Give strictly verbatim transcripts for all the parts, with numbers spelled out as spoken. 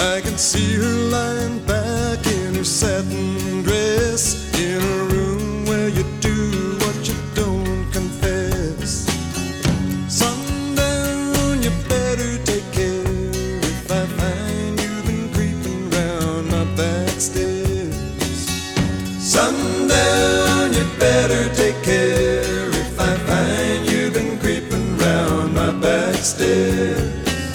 I can see her lying back in her satin dress, in a room where you do what you don't confess. Sundown, you better take care if I find you've been creeping round my back stairs. Sundown, you better take care if I find you've been creeping round my back stairs.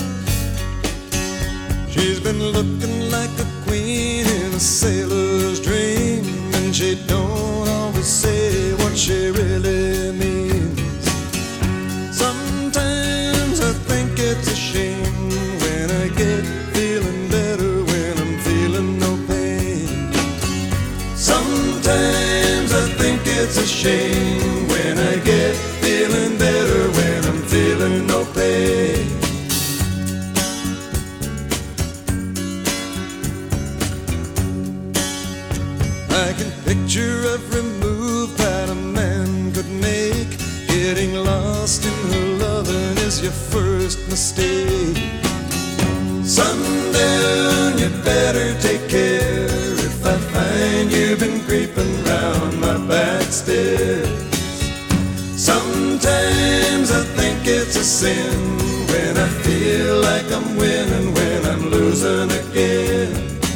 She's been looking like a queen in a sailor's dream, and she don't always say what she really means. Sometimes I think it's a shame when I get feeling better when I'm feeling no pain. Sometimes I think it's a shame when I get feeling better when I'm feeling no pain. I can picture every move that a man could make. Getting lost in her loving is your first mistake. Sundown, you better take care if I find you've been creeping round my back stairs. Sometimes I think it's a sin when I feel like I'm winning when I'm losing again.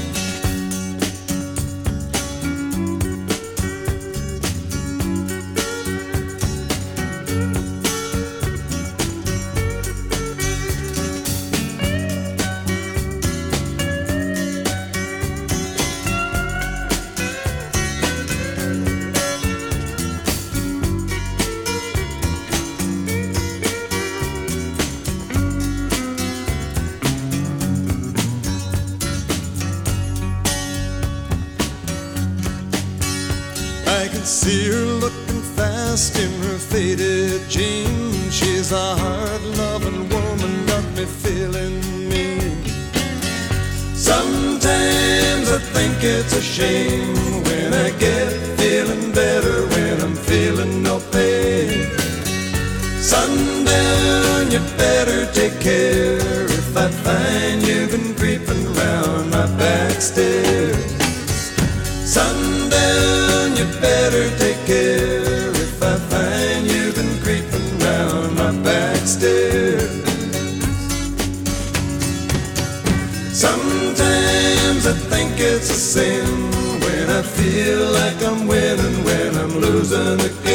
I can see her looking fast in her faded jeans. She's a hard-loving woman, got me feeling mean. Sometimes I think it's a shame when I get feeling better when I'm feeling no pain. Sundown, you better take care if I find you've been creeping round my back stairs. Sundown, you better take care if I find you've been creeping round my back stairs. Sometimes I think it's a sin when I feel like I'm winning when I'm losing again.